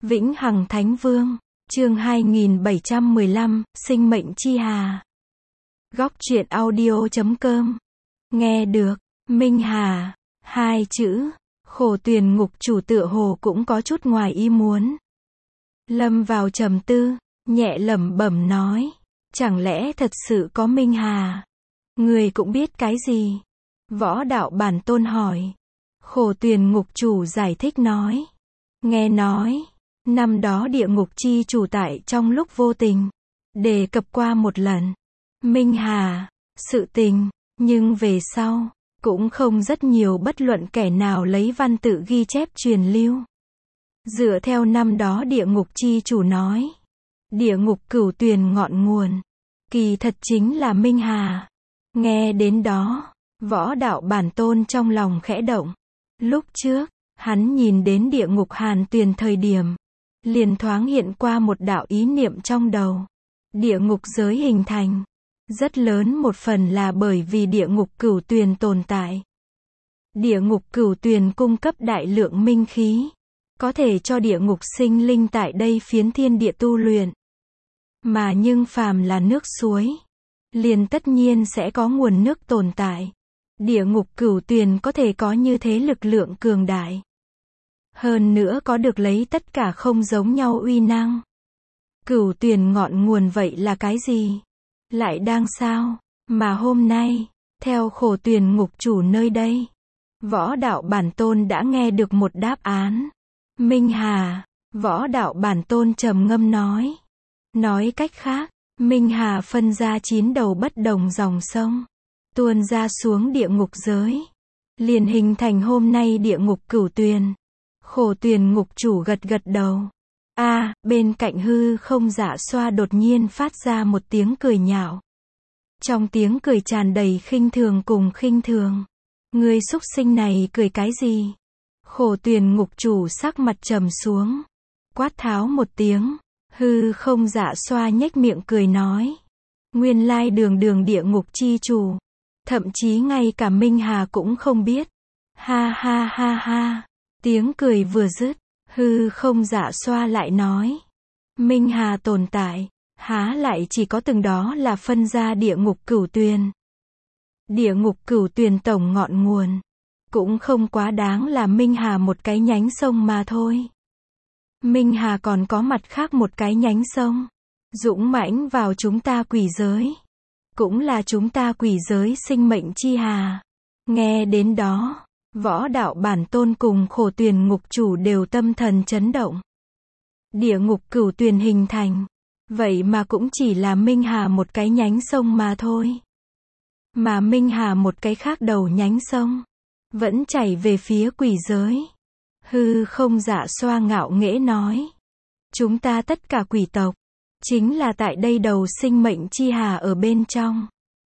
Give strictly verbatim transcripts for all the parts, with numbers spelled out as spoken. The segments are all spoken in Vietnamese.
Vĩnh Hằng Thánh Vương, chương hai nghìn bảy trăm mười lăm, Sinh mệnh chi hà. Góc truyện audio chấm com. Nghe được, Minh Hà, hai chữ, Khổ Tuyền ngục chủ tựa hồ cũng có chút ngoài ý muốn. Lâm vào trầm tư, nhẹ lẩm bẩm nói, chẳng lẽ thật sự có Minh Hà? Người cũng biết cái gì? Võ đạo bản tôn hỏi. Khổ Tuyền ngục chủ giải thích nói. Nghe nói, năm đó địa ngục chi chủ tại trong lúc vô tình, đề cập qua một lần, Minh Hà, sự tình, nhưng về sau, cũng không rất nhiều bất luận kẻ nào lấy văn tự ghi chép truyền lưu. Dựa theo năm đó địa ngục chi chủ nói, địa ngục cửu tuyền ngọn nguồn, kỳ thật chính là Minh Hà. Nghe đến đó, võ đạo bản tôn trong lòng khẽ động. Lúc trước, hắn nhìn đến địa ngục hàn tuyền thời điểm, liền thoáng hiện qua một đạo ý niệm trong đầu. Địa ngục giới hình thành, rất lớn một phần là bởi vì địa ngục cửu tuyền tồn tại. Địa ngục cửu tuyền cung cấp đại lượng minh khí, có thể cho địa ngục sinh linh tại đây phiến thiên địa tu luyện. Mà nhưng phàm là nước suối, liền tất nhiên sẽ có nguồn nước tồn tại. Địa ngục cửu tuyền có thể có như thế lực lượng cường đại. Hơn nữa có được lấy tất cả không giống nhau uy năng. Cửu tuyền ngọn nguồn vậy là cái gì? Lại đang sao? Mà hôm nay, theo Khổ Tuyền ngục chủ nơi đây, võ đạo bản tôn đã nghe được một đáp án. Minh Hà, võ đạo bản tôn trầm ngâm nói. Nói cách khác, Minh Hà phân ra chín đầu bất đồng dòng sông, tuôn ra xuống địa ngục giới, liền hình thành hôm nay địa ngục cửu tuyền. Khổ Tuyền ngục chủ gật gật đầu. A, à, bên cạnh hư không dạ xoa đột nhiên phát ra một tiếng cười nhạo. Trong tiếng cười tràn đầy khinh thường cùng khinh thường. Ngươi súc sinh này cười cái gì? Khổ Tuyền ngục chủ sắc mặt trầm xuống, quát tháo một tiếng. Hư không dạ xoa nhếch miệng cười nói. Nguyên lai đường đường địa ngục chi chủ, thậm chí ngay cả Minh Hà cũng không biết. Ha ha ha ha. Tiếng cười vừa dứt, hư không dạ xoa lại nói. Minh Hà tồn tại, há lại chỉ có từng đó là phân ra địa ngục cửu tuyền. Địa ngục cửu tuyền tổng ngọn nguồn, cũng không quá đáng là Minh Hà một cái nhánh sông mà thôi. Minh Hà còn có mặt khác một cái nhánh sông, dũng mãnh vào chúng ta quỷ giới, cũng là chúng ta quỷ giới sinh mệnh chi hà. Nghe đến đó, võ đạo bản tôn cùng Khổ Tuyền ngục chủ đều tâm thần chấn động. Địa ngục cửu tuyền hình thành, vậy mà cũng chỉ là Minh Hà một cái nhánh sông mà thôi. Mà Minh Hà một cái khác đầu nhánh sông, vẫn chảy về phía quỷ giới. Hư không dạ xoa ngạo nghễ nói. Chúng ta tất cả quỷ tộc, chính là tại đây đầu sinh mệnh chi hà ở bên trong.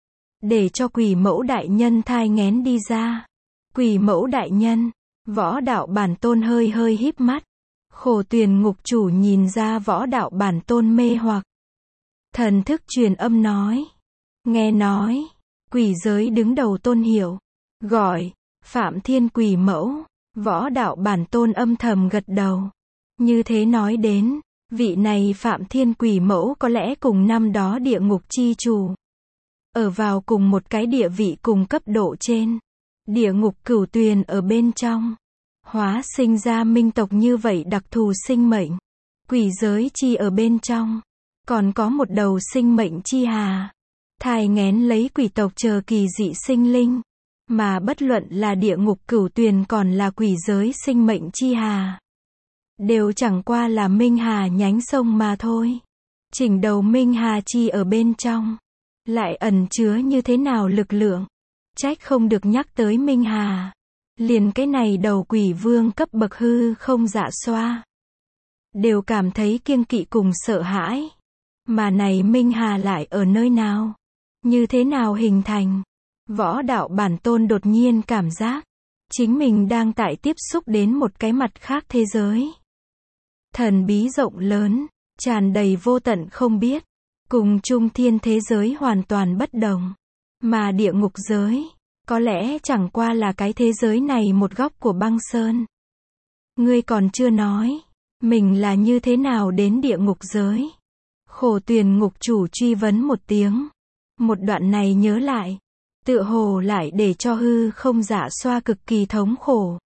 Để cho quỷ mẫu đại nhân thai nghén đi ra. Quỷ mẫu đại nhân, võ đạo bản tôn hơi hơi híp mắt. Khổ Tuyền ngục chủ nhìn ra võ đạo bản tôn mê hoặc. Thần thức truyền âm nói. Nghe nói, quỷ giới đứng đầu tôn hiệu, gọi, Phạm Thiên quỷ mẫu. Võ đạo bản tôn âm thầm gật đầu. Như thế nói đến, vị này Phạm Thiên quỷ mẫu có lẽ cùng năm đó địa ngục chi chủ, ở vào cùng một cái địa vị cùng cấp độ trên. Địa ngục cửu tuyền ở bên trong, hóa sinh ra minh tộc như vậy đặc thù sinh mệnh. Quỷ giới chi ở bên trong, còn có một đầu sinh mệnh chi hà, thai nghén lấy quỷ tộc chờ kỳ dị sinh linh. Mà bất luận là địa ngục cửu tuyền còn là quỷ giới sinh mệnh chi hà, đều chẳng qua là Minh Hà nhánh sông mà thôi. Chỉnh đầu Minh Hà chi ở bên trong, lại ẩn chứa như thế nào lực lượng. Trách không được nhắc tới Minh Hà, liền cái này đầu quỷ vương cấp bậc hư không dạ xoa, đều cảm thấy kiêng kỵ cùng sợ hãi. Mà này Minh Hà lại ở nơi nào? Như thế nào hình thành? Võ đạo bản tôn đột nhiên cảm giác, chính mình đang tại tiếp xúc đến một cái mặt khác thế giới. Thần bí rộng lớn, tràn đầy vô tận không biết, cùng trung thiên thế giới hoàn toàn bất đồng. Mà địa ngục giới, có lẽ chẳng qua là cái thế giới này một góc của băng sơn. Ngươi còn chưa nói, Mình là như thế nào đến địa ngục giới? Khổ tuyền ngục chủ truy vấn một tiếng. Một đoạn này nhớ lại, tựa hồ lại để cho hư không dạ xoa cực kỳ thống khổ.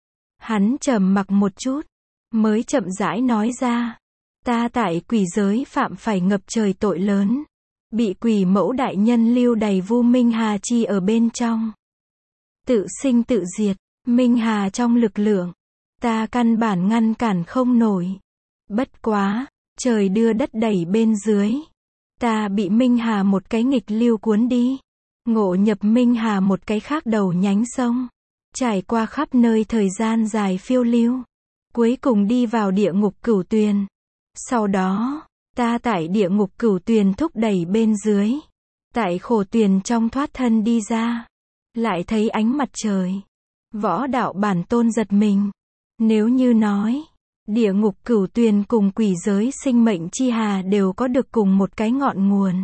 Hắn trầm mặc một chút, mới chậm rãi nói ra. Ta tại quỷ giới phạm phải ngập trời tội lớn. Bị quỷ mẫu đại nhân lưu đày vu Minh Hà chi ở bên trong. Tự sinh tự diệt, Minh Hà trong lực lượng. Ta căn bản ngăn cản không nổi. Bất quá, trời đưa đất đẩy bên dưới. Ta bị Minh Hà một cái nghịch lưu cuốn đi. Ngộ nhập Minh Hà một cái khác đầu nhánh sông. Trải qua khắp nơi thời gian dài phiêu lưu. Cuối cùng đi vào địa ngục Cửu Tuyền. Sau đó, ta tại địa ngục Cửu Tuyền thúc đẩy bên dưới. Tại khổ tuyền trong thoát thân đi ra. Lại thấy ánh mặt trời. Võ đạo bản tôn giật mình. Nếu như nói, địa ngục Cửu Tuyền cùng quỷ giới sinh mệnh chi hà đều có được cùng một cái ngọn nguồn.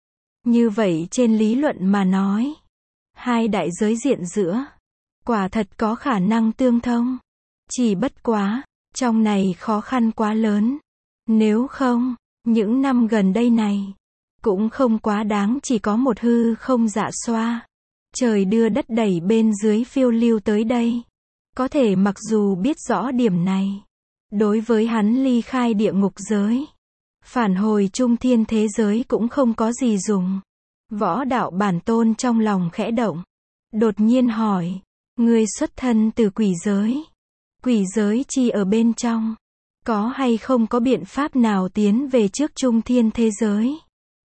Như vậy trên lý luận mà nói, hai đại giới diện giữa, quả thật có khả năng tương thông. Chỉ bất quá, trong này khó khăn quá lớn. Nếu không, những năm gần đây này, cũng không quá đáng chỉ có một hư không dạ xoa. Trời đưa đất đẩy bên dưới phiêu lưu tới đây. Có thể mặc dù biết rõ điểm này, đối với hắn ly khai địa ngục giới, phản hồi trung thiên thế giới cũng không có gì dùng. Võ đạo bản tôn trong lòng khẽ động. Đột nhiên hỏi, ngươi xuất thân từ quỷ giới. Quỷ giới chi ở bên trong. Có hay không có biện pháp nào tiến về trước trung thiên thế giới?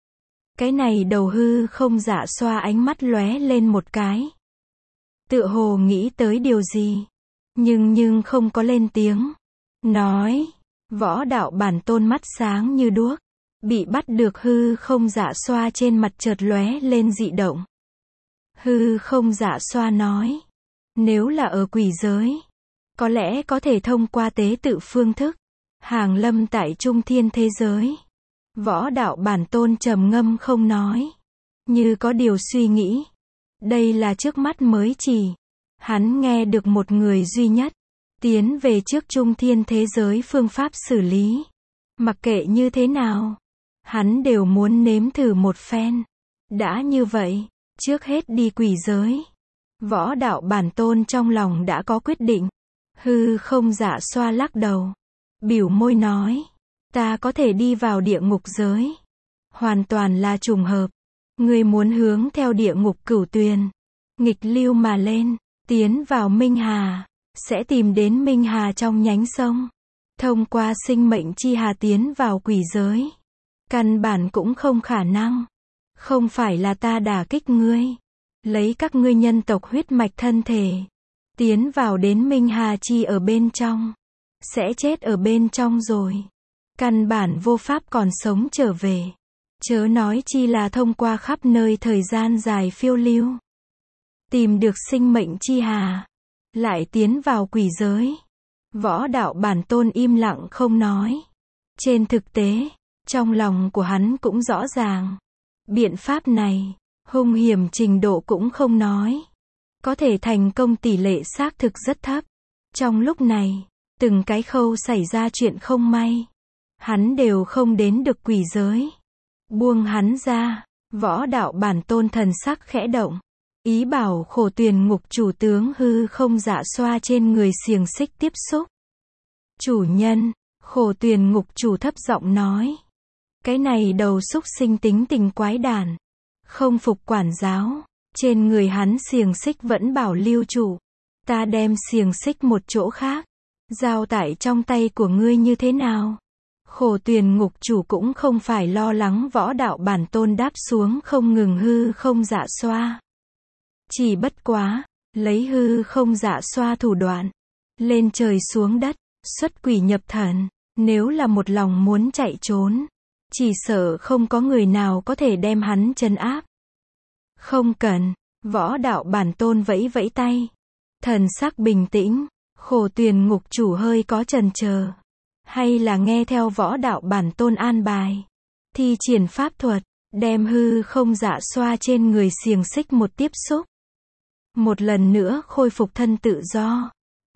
Cái này đầu hư không dạ xoa ánh mắt lóe lên một cái. Tựa hồ nghĩ tới điều gì. Nhưng nhưng không có lên tiếng. Nói, võ đạo bản tôn mắt sáng như đuốc. Bị bắt được hư không dạ xoa trên mặt chợt lóe lên dị động. Hư không dạ xoa nói. Nếu là ở quỷ giới, có lẽ có thể thông qua tế tự phương thức. Hàng lâm tại trung thiên thế giới. Võ đạo bản tôn trầm ngâm không nói. Như có điều suy nghĩ. Đây là trước mắt mới chỉ. Hắn nghe được một người duy nhất. Tiến về trước trung thiên thế giới phương pháp xử lý. Mặc kệ như thế nào. Hắn đều muốn nếm thử một phen. Đã như vậy, trước hết đi quỷ giới. Võ đạo bản tôn trong lòng đã có quyết định. Hư không dạ xoa lắc đầu. Biểu môi nói. Ta có thể đi vào địa ngục giới. Hoàn toàn là trùng hợp. Ngươi muốn hướng theo địa ngục Cửu Tuyền. Nghịch lưu mà lên. Tiến vào Minh Hà. Sẽ tìm đến Minh Hà trong nhánh sông. Thông qua sinh mệnh chi hà tiến vào quỷ giới. Căn bản cũng không khả năng. Không phải là ta đả kích ngươi. Lấy các ngươi nhân tộc huyết mạch thân thể. Tiến vào đến Minh Hà chi ở bên trong. Sẽ chết ở bên trong rồi. Căn bản vô pháp còn sống trở về. Chớ nói chi là thông qua khắp nơi thời gian dài phiêu lưu. Tìm được sinh mệnh chi hà. Lại tiến vào quỷ giới. Võ đạo bản tôn im lặng không nói. Trên thực tế, trong lòng của hắn cũng rõ ràng. Biện pháp này, hung hiểm trình độ cũng không nói. Có thể thành công tỷ lệ xác thực rất thấp. Trong lúc này, từng cái khâu xảy ra chuyện không may. Hắn đều không đến được quỷ giới. Buông hắn ra, võ đạo bản tôn thần sắc khẽ động. Ý bảo khổ tuyền ngục chủ tướng hư không dạ xoa trên người xiềng xích tiếp xúc. Chủ nhân, khổ tuyền ngục chủ thấp giọng nói. Cái này đầu xúc sinh tính tình quái đản. Không phục quản giáo. Trên người hắn xiềng xích vẫn bảo lưu chủ. Ta đem xiềng xích một chỗ khác. Giao tại trong tay của ngươi như thế nào? Khổ tuyền ngục chủ cũng không phải lo lắng võ đạo bản tôn đáp xuống không ngừng hư không dạ xoa. Chỉ bất quá, lấy hư không dạ xoa thủ đoạn. Lên trời xuống đất, xuất quỷ nhập thần. Nếu là một lòng muốn chạy trốn. Chỉ sợ không có người nào có thể đem hắn trấn áp. Không cần, võ đạo bản tôn vẫy vẫy tay. Thần sắc bình tĩnh, khổ tuyền ngục chủ hơi có chần chờ. Hay là nghe theo võ đạo bản tôn an bài. Thi triển pháp thuật, đem hư không dạ xoa trên người xiềng xích một tiếp xúc. Một lần nữa khôi phục thân tự do.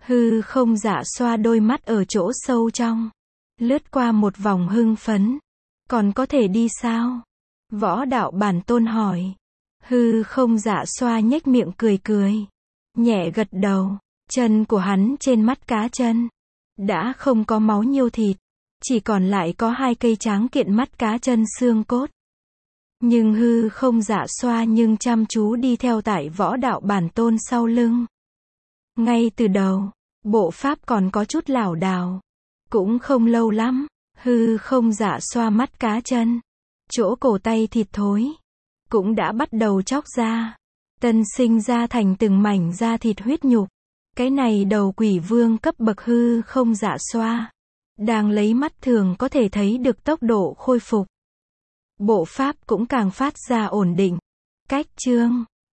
Hư không dạ xoa đôi mắt ở chỗ sâu trong. Lướt qua một vòng hưng phấn. Còn có thể đi sao? Võ đạo bản tôn hỏi. Hư không dạ xoa nhếch miệng cười cười. Nhẹ gật đầu. Chân của hắn trên mắt cá chân. Đã không có máu nhiêu thịt. Chỉ còn lại có hai cây tráng kiện mắt cá chân xương cốt. Nhưng hư không dạ xoa nhưng chăm chú đi theo tại võ đạo bản tôn sau lưng. Ngay từ đầu, bộ pháp còn có chút lảo đảo. Cũng không lâu lắm, hư không dạ xoa mắt cá chân. Chỗ cổ tay thịt thối. Cũng đã bắt đầu chóc ra. Tân sinh ra thành từng mảnh da thịt huyết nhục. Cái này đầu quỷ vương cấp bậc hư không dạ xoa. Đang lấy mắt thường có thể thấy được tốc độ khôi phục. Bộ pháp cũng càng phát ra ổn định. Cách chương